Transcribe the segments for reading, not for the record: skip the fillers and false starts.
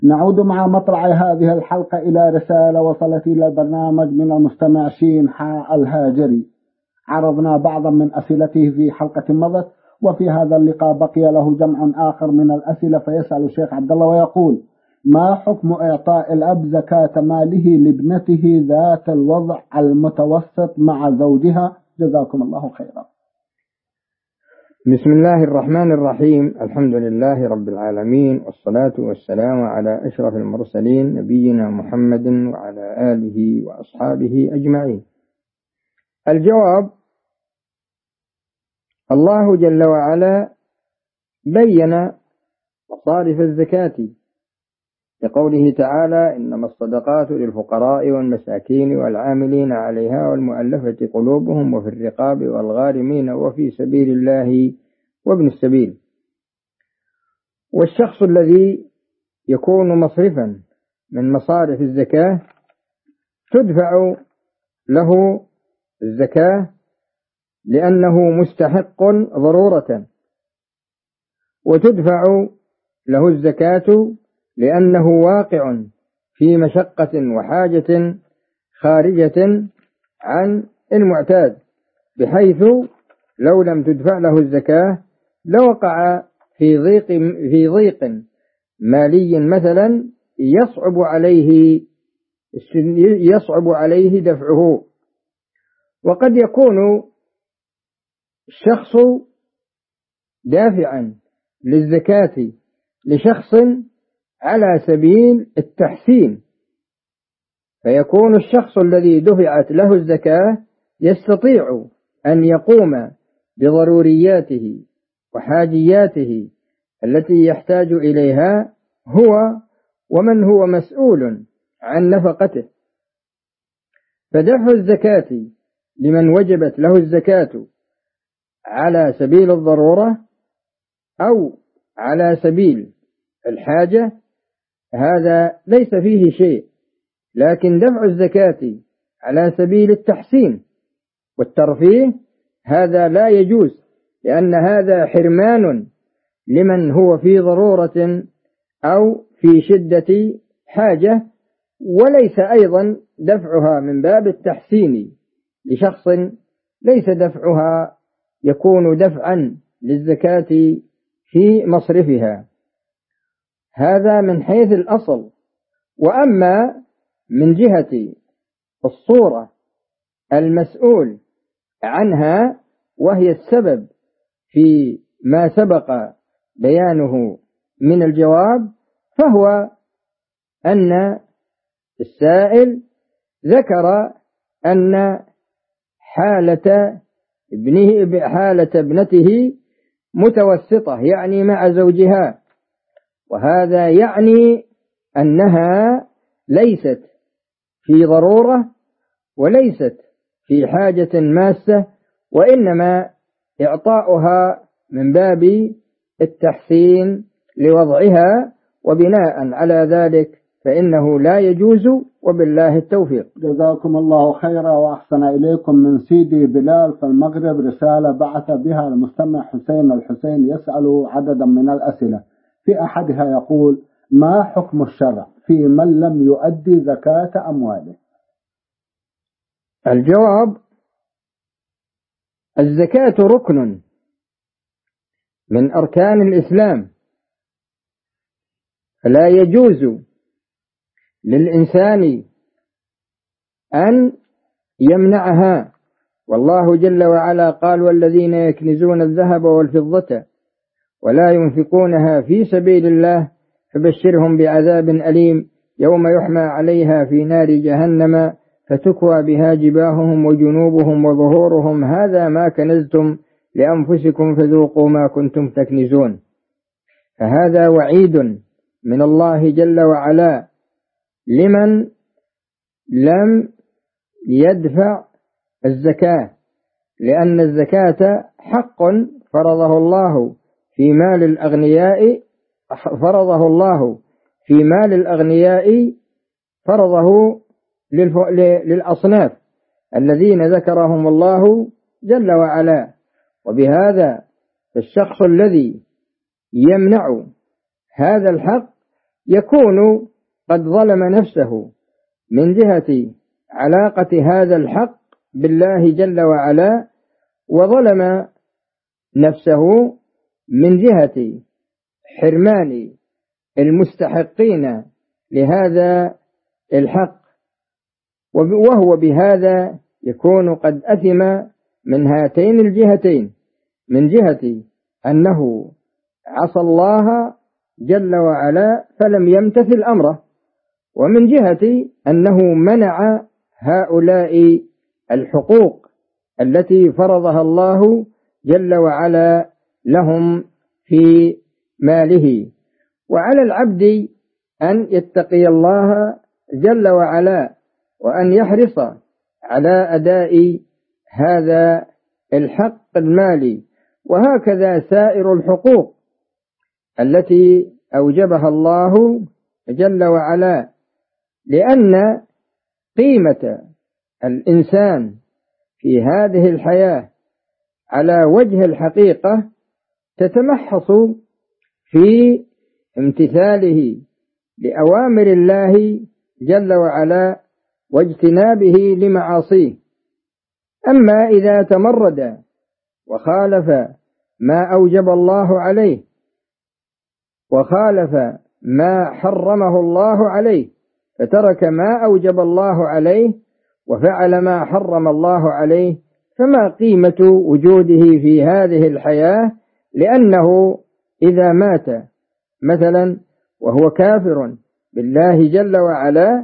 نعود مع مطلع هذه الحلقة إلى رسالة وصلت إلى البرنامج من المستمع شين حاء الهاجري. عرضنا بعضا من أسئلته في حلقة مضت، وفي هذا اللقاء بقي له جمع آخر من الأسئلة، فيسأل الشيخ عبد الله ويقول: ما حكم إعطاء الأب زكاة ماله لابنته ذات الوضع المتوسط مع زوجها؟ جزاكم الله خيرا. بسم الله الرحمن الرحيم. الحمد لله رب العالمين، والصلاة والسلام على أشرف المرسلين نبينا محمد وعلى آله وأصحابه أجمعين. الجواب: الله جل وعلا بين مصارف الزكاة لقوله تعالى: إنما الصدقات للفقراء والمساكين والعاملين عليها والمؤلفة قلوبهم وفي الرقاب والغارمين وفي سبيل الله وابن السبيل. والشخص الذي يكون مصرفا من مصارف الزكاة تدفع له الزكاة لأنه مستحق ضرورة، وتدفع له الزكاة لأنه واقع في مشقة وحاجة خارجة عن المعتاد، بحيث لو لم تدفع له الزكاة لوقع في ضيق مالي مثلا يصعب عليه دفعه. وقد يكون الشخص دافعا للزكاة لشخص على سبيل التحسين، فيكون الشخص الذي دفعت له الزكاة يستطيع أن يقوم بضرورياته وحاجياته التي يحتاج إليها هو ومن هو مسؤول عن نفقته. فدفع الزكاة لمن وجبت له الزكاة على سبيل الضرورة أو على سبيل الحاجة هذا ليس فيه شيء، لكن دفع الزكاة على سبيل التحسين والترفيه هذا لا يجوز، لأن هذا حرمان لمن هو في ضرورة أو في شدة حاجة، وليس أيضا دفعها من باب التحسين لشخص ليس دفعها يكون دفعا للزكاة في مصرفها. هذا من حيث الأصل. وأما من جهة الصورة المسؤول عنها وهي السبب في ما سبق بيانه من الجواب، فهو أن السائل ذكر أن حالة ابنته متوسطة، يعني مع زوجها، وهذا يعني أنها ليست في ضرورة وليست في حاجة ماسة، وإنما إعطاؤها من باب التحسين لوضعها، وبناء على ذلك فإنه لا يجوز، وبالله التوفيق. جزاكم الله خيرا وأحسن إليكم. من سيدي بلال في المغرب رسالة بعث بها المستمع حسين الحسين يسأل عددا من الأسئلة، في أحدها يقول: ما حكم الشرع في من لم يؤدي زكاة أمواله؟ الجواب: الزكاة ركن من أركان الإسلام، فلا يجوز للإنسان أن يمنعها. والله جل وعلا قال: والذين يكنزون الذهب والفضة ولا ينفقونها في سبيل الله فبشرهم بعذاب أليم يوم يحمى عليها في نار جهنم فتكوى بها جباههم وجنوبهم وظهورهم هذا ما كنزتم لأنفسكم فذوقوا ما كنتم تكنزون. فهذا وعيد من الله جل وعلا لمن لم يدفع الزكاة، لأن الزكاة حق فرضه الله في مال الأغنياء، فرضه للأصناف الذين ذكرهم الله جل وعلا. وبهذا الشخص الذي يمنع هذا الحق يكون قد ظلم نفسه من جهة علاقة هذا الحق بالله جل وعلا، وظلم نفسه من جهة حرمان المستحقين لهذا الحق، وهو بهذا يكون قد أثم من هاتين الجهتين، من جهة أنه عصى الله جل وعلا فلم يمتثل أمره، ومن جهة أنه منع هؤلاء الحقوق التي فرضها الله جل وعلا لهم في ماله. وعلى العبد أن يتقي الله جل وعلا وأن يحرص على أداء هذا الحق المالي، وهكذا سائر الحقوق التي أوجبها الله جل وعلا، لأن قيمة الإنسان في هذه الحياة على وجه الحقيقة تتمحص في امتثاله لأوامر الله جل وعلا واجتنابه لمعاصيه. أما إذا تمرد وخالف ما أوجب الله عليه وخالف ما حرمه الله عليه، فترك ما أوجب الله عليه وفعل ما حرم الله عليه، فما قيمة وجوده في هذه الحياة؟ لأنه إذا مات مثلا وهو كافر بالله جل وعلا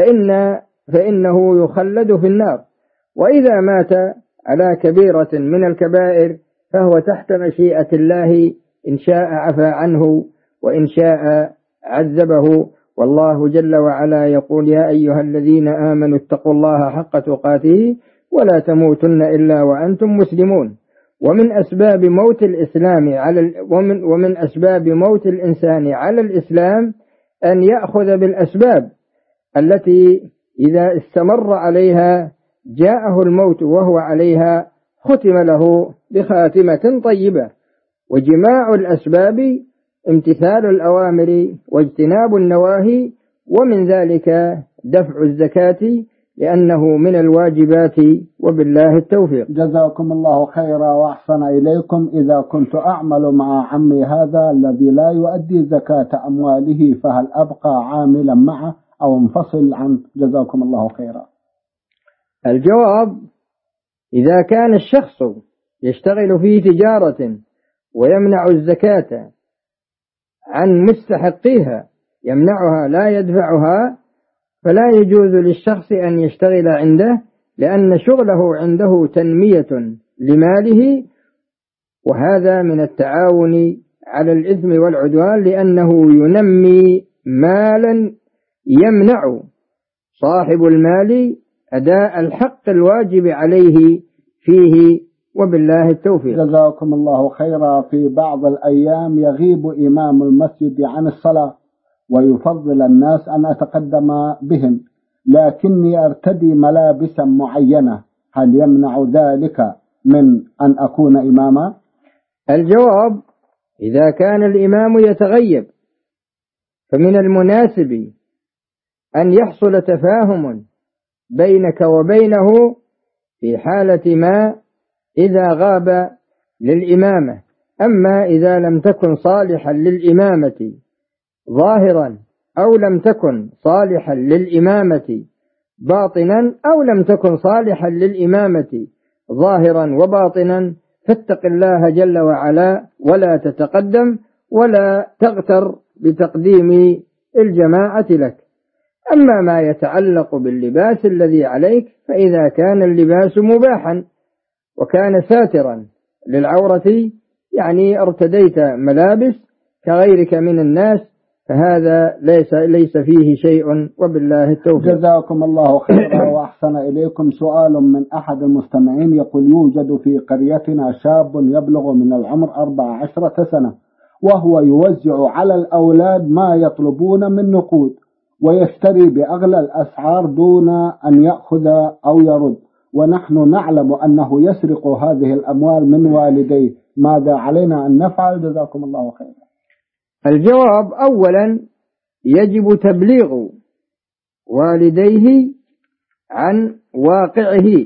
فإنه يخلد في النار، وإذا مات على كبيرة من الكبائر فهو تحت مشيئة الله، إن شاء عفى عنه وإن شاء عذبه. والله جل وعلا يقول: يا أيها الذين آمنوا اتقوا الله حق تقاته ولا تموتن إلا وأنتم مسلمون. ومن أسباب موت الإسلام ومن أسباب موت الإنسان على الإسلام أن يأخذ بالأسباب التي إذا استمر عليها جاءه الموت وهو عليها، ختم له بخاتمة طيبة. وجماع الأسباب امتثال الأوامر واجتناب النواهي، ومن ذلك دفع الزكاة لأنه من الواجبات، وبالله التوفيق. جزاكم الله خيرا وأحسن إليكم. إذا كنت أعمل مع عمي هذا الذي لا يؤدي زكاة أمواله، فهل أبقى عاملا معه أو انفصل عنه؟ جزاكم الله خيرا. الجواب: إذا كان الشخص يشتغل في تجارة ويمنع الزكاة عن مستحقيها، يمنعها لا يدفعها، فلا يجوز للشخص أن يشتغل عنده، لأن شغله عنده تنمية لماله، وهذا من التعاون على الإثم والعدوان، لأنه ينمي مالا يمنع صاحب المال أداء الحق الواجب عليه فيه، وبالله التوفيق. جزاكم الله خيرا. في بعض الأيام يغيب إمام المسجد عن الصلاة ويفضل الناس أن أتقدم بهم، لكني أرتدي ملابسا معينة، هل يمنع ذلك من أن أكون إماما؟ الجواب: إذا كان الإمام يتغيب فمن المناسب أن يحصل تفاهم بينك وبينه في حالة ما إذا غاب للإمامة. أما إذا لم تكن صالحا للإمامة ظاهرا أو لم تكن صالحا للإمامة باطنا أو لم تكن صالحا للإمامة ظاهرا وباطنا، فاتق الله جل وعلا ولا تتقدم ولا تغتر بتقديم الجماعة لك. أما ما يتعلق باللباس الذي عليك، فإذا كان اللباس مباحا وكان ساترا للعورة، يعني ارتديت ملابس كغيرك من الناس، فهذا ليس فيه شيء، وبالله التوفيق. جزاكم الله خيرا وأحسن إليكم. سؤال من أحد المستمعين يقول: يوجد في قريتنا شاب يبلغ من العمر 14 سنة، وهو يوزع على الأولاد ما يطلبون من نقود، ويشتري بأغلى الأسعار دون أن يأخذ أو يرد، ونحن نعلم أنه يسرق هذه الأموال من والديه، ماذا علينا أن نفعل؟ جزاكم الله خيرا. الجواب: أولا يجب تبليغ والديه عن واقعه.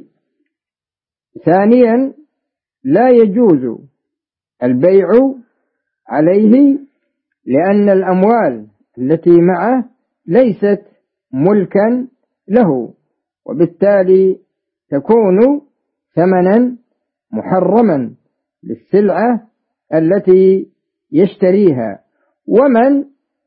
ثانيا لا يجوز البيع عليه، لأن الأموال التي معه ليست ملكا له، وبالتالي تكون ثمنا محرما للسلعة التي يشتريها. ومن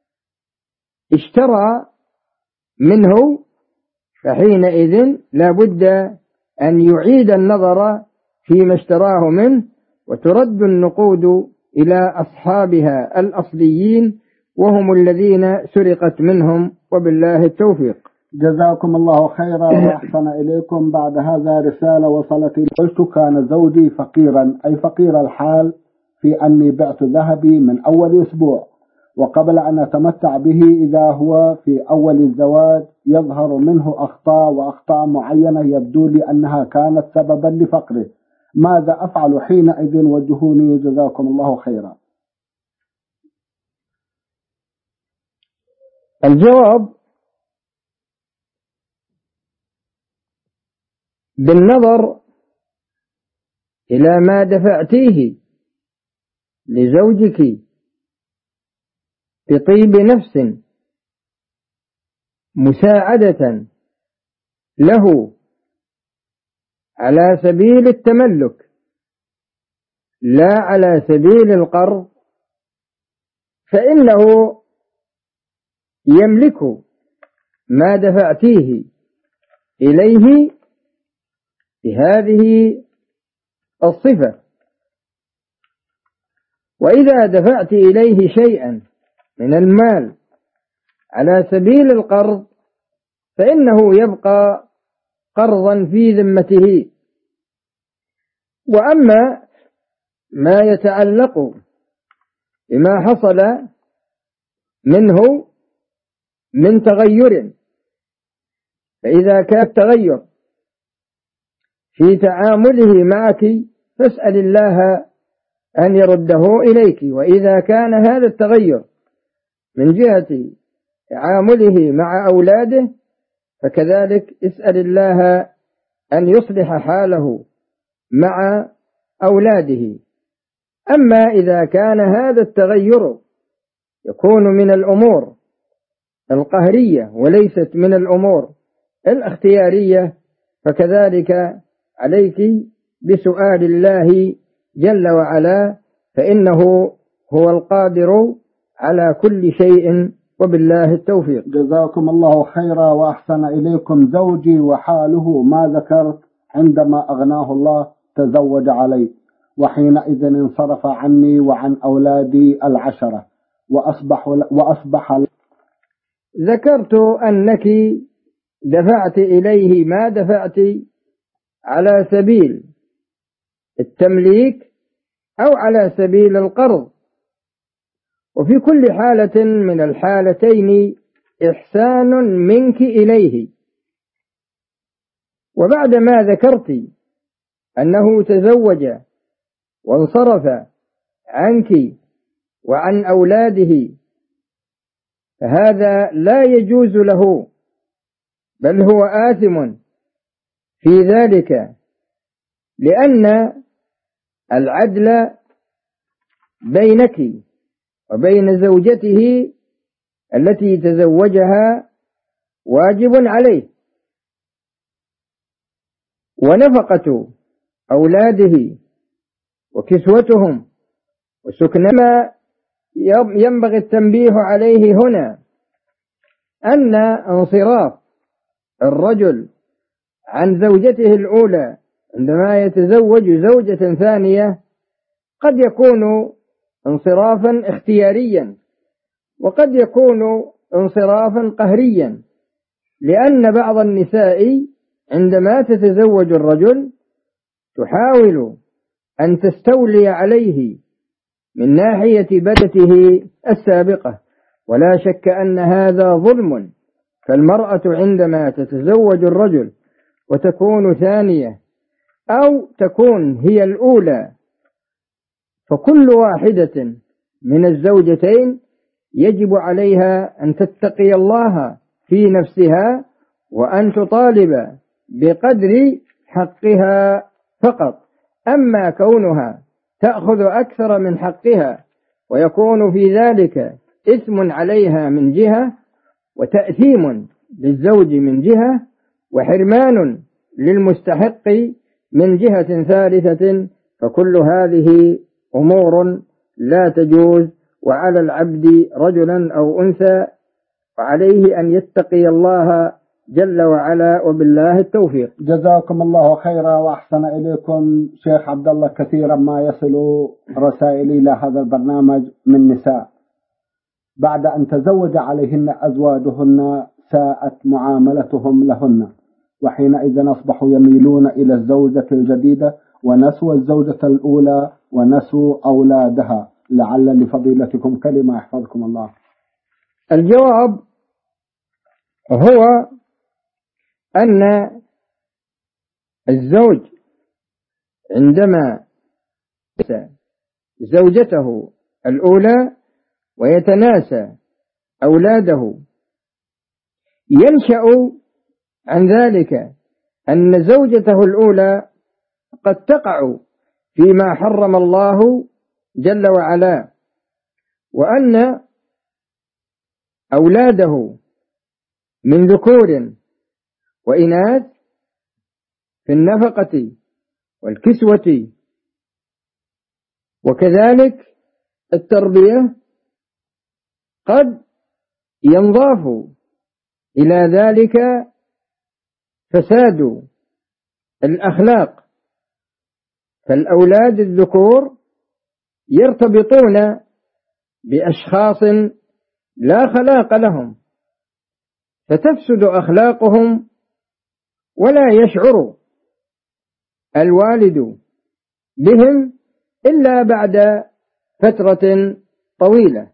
اشترى منه فحينئذ لا بد أن يعيد النظر فيما اشتراه منه، وترد النقود إلى أصحابها الأصليين وهم الذين سرقت منهم، وبالله التوفيق. جزاكم الله خيرا وأحسن إليكم. بعد هذا رسالة وصلت لي. قلت كان زوجي فقيرا، أي فقير الحال، في أني بعت ذهبي من أول أسبوع، وقبل أن أتمتع به إذا هو في أول الزواج يظهر منه أخطاء وأخطاء معينة يبدو لي أنها كانت سببا لفقره. ماذا أفعل حينئذ؟ وجهوني جزاكم الله خيرا. الجواب: بالنظر إلى ما دفعتيه لزوجك بطيب نفس مساعدة له على سبيل التملك لا على سبيل القرض، فإنه يملك ما دفعتيه إليه بهذه الصفة. وإذا دفعت إليه شيئا من المال على سبيل القرض فإنه يبقى قرضا في ذمته. وأما ما يتعلق بما حصل منه من تغير، فإذا كان التغير في تعامله معك فاسأل الله أن يرده إليك، وإذا كان هذا التغير من جهة تعامله مع أولاده فكذلك اسأل الله أن يصلح حاله مع أولاده. أما إذا كان هذا التغير يكون من الأمور القهرية وليست من الأمور الاختيارية فكذلك عليك بسؤال الله جل وعلا، فإنه هو القادر على كل شيء، وبالله التوفيق. جزاكم الله خيرا وأحسن إليكم. زوجي وحاله ما ذكرت عندما أغناه الله تزوج علي، وحينئذ انصرف عني وعن أولادي 10 وأصبح ذكرت أنك دفعت إليه ما دفعت على سبيل التمليك أو على سبيل القرض، وفي كل حالة من الحالتين إحسان منك إليه. وبعد ما ذكرت أنه تزوج وانصرف عنك وعن أولاده فهذا لا يجوز له، بل هو آثم في ذلك، لأن العدل بينك وبين زوجته التي تزوجها واجب عليه، ونفقة أولاده وكسوتهم وسكنما ينبغي التنبيه عليه هنا أن انصراف الرجل عن زوجته الأولى عندما يتزوج زوجة ثانية قد يكون انصرافا اختياريا وقد يكون انصرافا قهريا، لأن بعض النساء عندما تتزوج الرجل تحاول أن تستولي عليه من ناحية بدته السابقة، ولا شك أن هذا ظلم. فالمرأة عندما تتزوج الرجل وتكون ثانية أو تكون هي الأولى فكل واحدة من الزوجتين يجب عليها أن تتقي الله في نفسها وأن تطالب بقدر حقها فقط. أما كونها تأخذ أكثر من حقها ويكون في ذلك إثم عليها من جهة وتأثيم للزوج من جهة وحرمان للمستحق من جهة ثالثة، فكل هذه أمور لا تجوز. وعلى العبد رجلا أو أنثى وعليه أن يتقي الله جل وعلا، وبالله التوفيق. جزاكم الله خيرا وأحسن إليكم شيخ عبد الله. كثيرا ما يصل رسائلي إلى هذا البرنامج من نساء بعد أن تزوج عليهن أزواجهن ساءت معاملتهم لهن، وحينئذ أصبحوا يميلون إلى الزوجة الجديدة ونسوا الزوجة الأولى ونسوا أولادها. لعل لفضيلتكم كلمة يحفظكم الله. الجواب هو أن الزوج عندما ينسى زوجته الأولى ويتناسى أولاده ينشأ عن ذلك أن زوجته الأولى قد تقع فيما حرم الله جل وعلا، وأن أولاده من ذكور وإناث في النفقة والكسوة وكذلك التربية قد ينضاف إلى ذلك فساد الأخلاق، فالأولاد الذكور يرتبطون بأشخاص لا خلاق لهم فتفسد أخلاقهم ولا يشعر الوالد بهم إلا بعد فترة طويلة،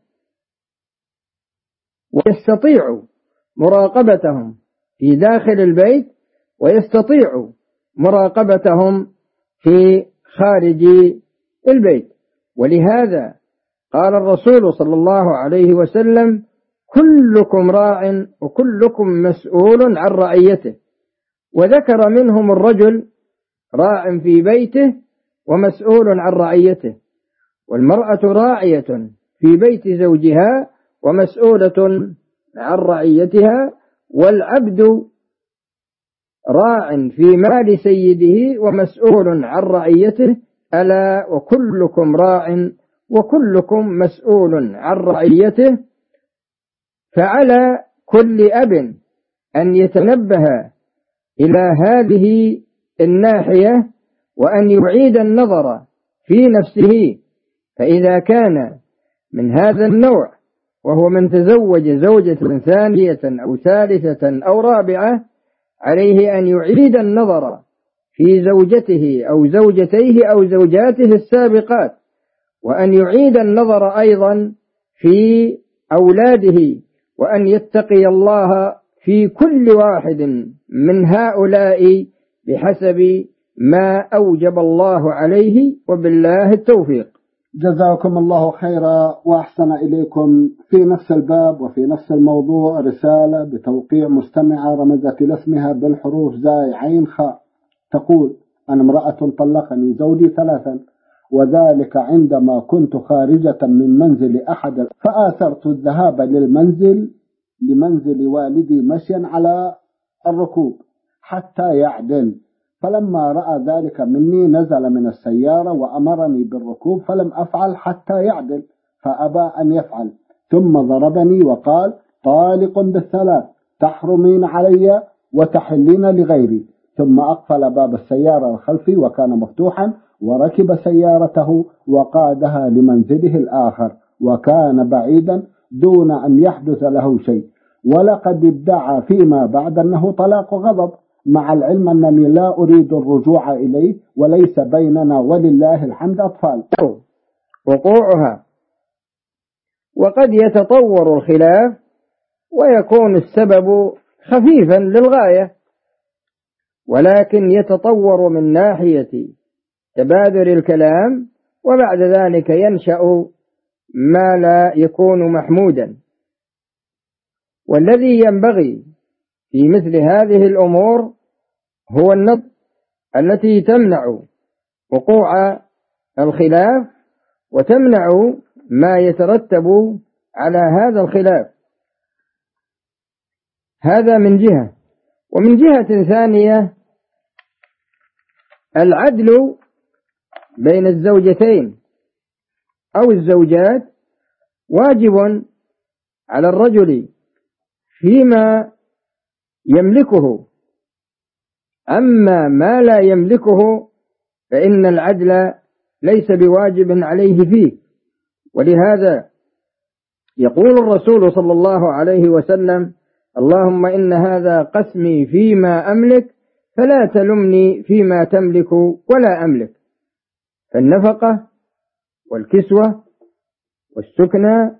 ويستطيع مراقبتهم في داخل البيت ويستطيع مراقبتهم في خارج البيت. ولهذا قال الرسول صلى الله عليه وسلم: كلكم راع وكلكم مسؤول عن رعيته، وذكر منهم الرجل راع في بيته ومسؤول عن رعيته، والمرأة راعية في بيت زوجها ومسؤولة عن رعيتها، والعبد راع في مال سيده ومسؤول عن رعيته. ألا وكلكم راع وكلكم مسؤول عن رعيته. فعلى كل أب أن يتنبه إلى هذه الناحية وأن يعيد النظر في نفسه، فإذا كان من هذا النوع وهو من تزوج زوجة ثانية أو ثالثة أو رابعة، عليه أن يعيد النظر في زوجته أو زوجتيه أو زوجاته السابقات، وأن يعيد النظر أيضا في أولاده، وأن يتقي الله في كل واحد من هؤلاء بحسب ما أوجب الله عليه، وبالله التوفيق. جزاكم الله خيرا وأحسن إليكم. في نفس الباب وفي نفس الموضوع رسالة بتوقيع مستمعة رمزت لاسمها بالحروف زاي عين خاء، تقول: أنا امرأة طلقني زوجي 3، وذلك عندما كنت خارجة من منزل أحد، فآثرت الذهاب لمنزل والدي مشيا على الركوب حتى يعدل، فلما رأى ذلك مني نزل من السيارة وأمرني بالركوب، فلم أفعل حتى يعدل فأبى أن يفعل، ثم ضربني وقال: طالق بالثلاث، تحرمين علي وتحلين لغيري. ثم أقفل باب السيارة الخلفي وكان مفتوحا، وركب سيارته وقادها لمنزله الآخر، وكان بعيدا دون أن يحدث له شيء، ولقد ادعى فيما بعد أنه طلاق غضب، مع العلم أنني لا أريد الرجوع إليه وليس بيننا ولله الحمد أطفال. وقوعها، وقد يتطور الخلاف ويكون السبب خفيفا للغاية، ولكن يتطور من ناحية تبادر الكلام، وبعد ذلك ينشأ ما لا يكون محمودا. والذي ينبغي في مثل هذه الأمور هو النظر التي تمنع وقوع الخلاف وتمنع ما يترتب على هذا الخلاف. هذا من جهة. ومن جهة ثانية العدل بين الزوجتين أو الزوجات واجب على الرجل فيما يملكه، أما ما لا يملكه فإن العدل ليس بواجب عليه فيه. ولهذا يقول الرسول صلى الله عليه وسلم: اللهم إن هذا قسمي فيما أملك فلا تلمني فيما تملك ولا أملك. فالنفقة والكسوة والسكنى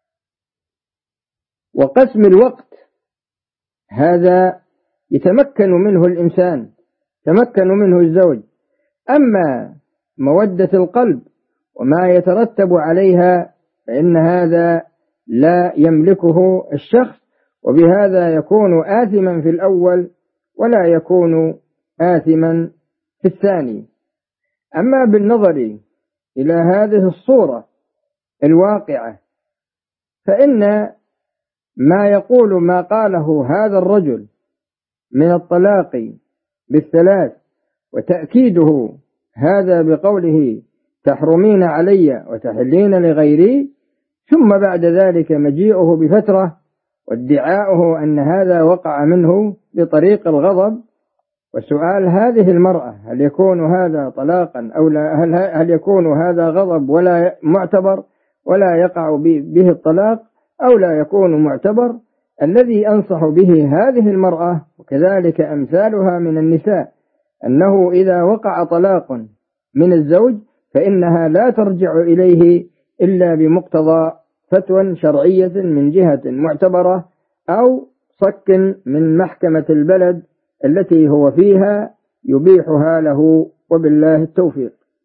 وقسم الوقت هذا يتمكن منه الإنسان، يتمكن منه الزوج. أما مودة القلب وما يترتب عليها فإن هذا لا يملكه الشخص، وبهذا يكون آثما في الأول ولا يكون آثما في الثاني. أما بالنظر إلى هذه الصورة الواقعة فإن ما قاله هذا الرجل من الطلاق بالثلاث وتأكيده هذا بقوله تحرمين علي وتحلين لغيري، ثم بعد ذلك مجيئه بفترة وادعاؤه أن هذا وقع منه بطريق الغضب. وسؤال هذه المرأة هل يكون هذا طلاقا أو لا؟ هل يكون هذا غضب ولا معتبر ولا يقع به الطلاق أو لا يكون معتبر؟ الذي أنصح به هذه المرأة وكذلك أمثالها من النساء أنه إذا وقع طلاق من الزوج فإنها لا ترجع إليه إلا بمقتضى فتوى شرعية من جهة معتبرة أو صك من محكمة البلد التي هو فيها يبيحها له، وبالله التوفيق.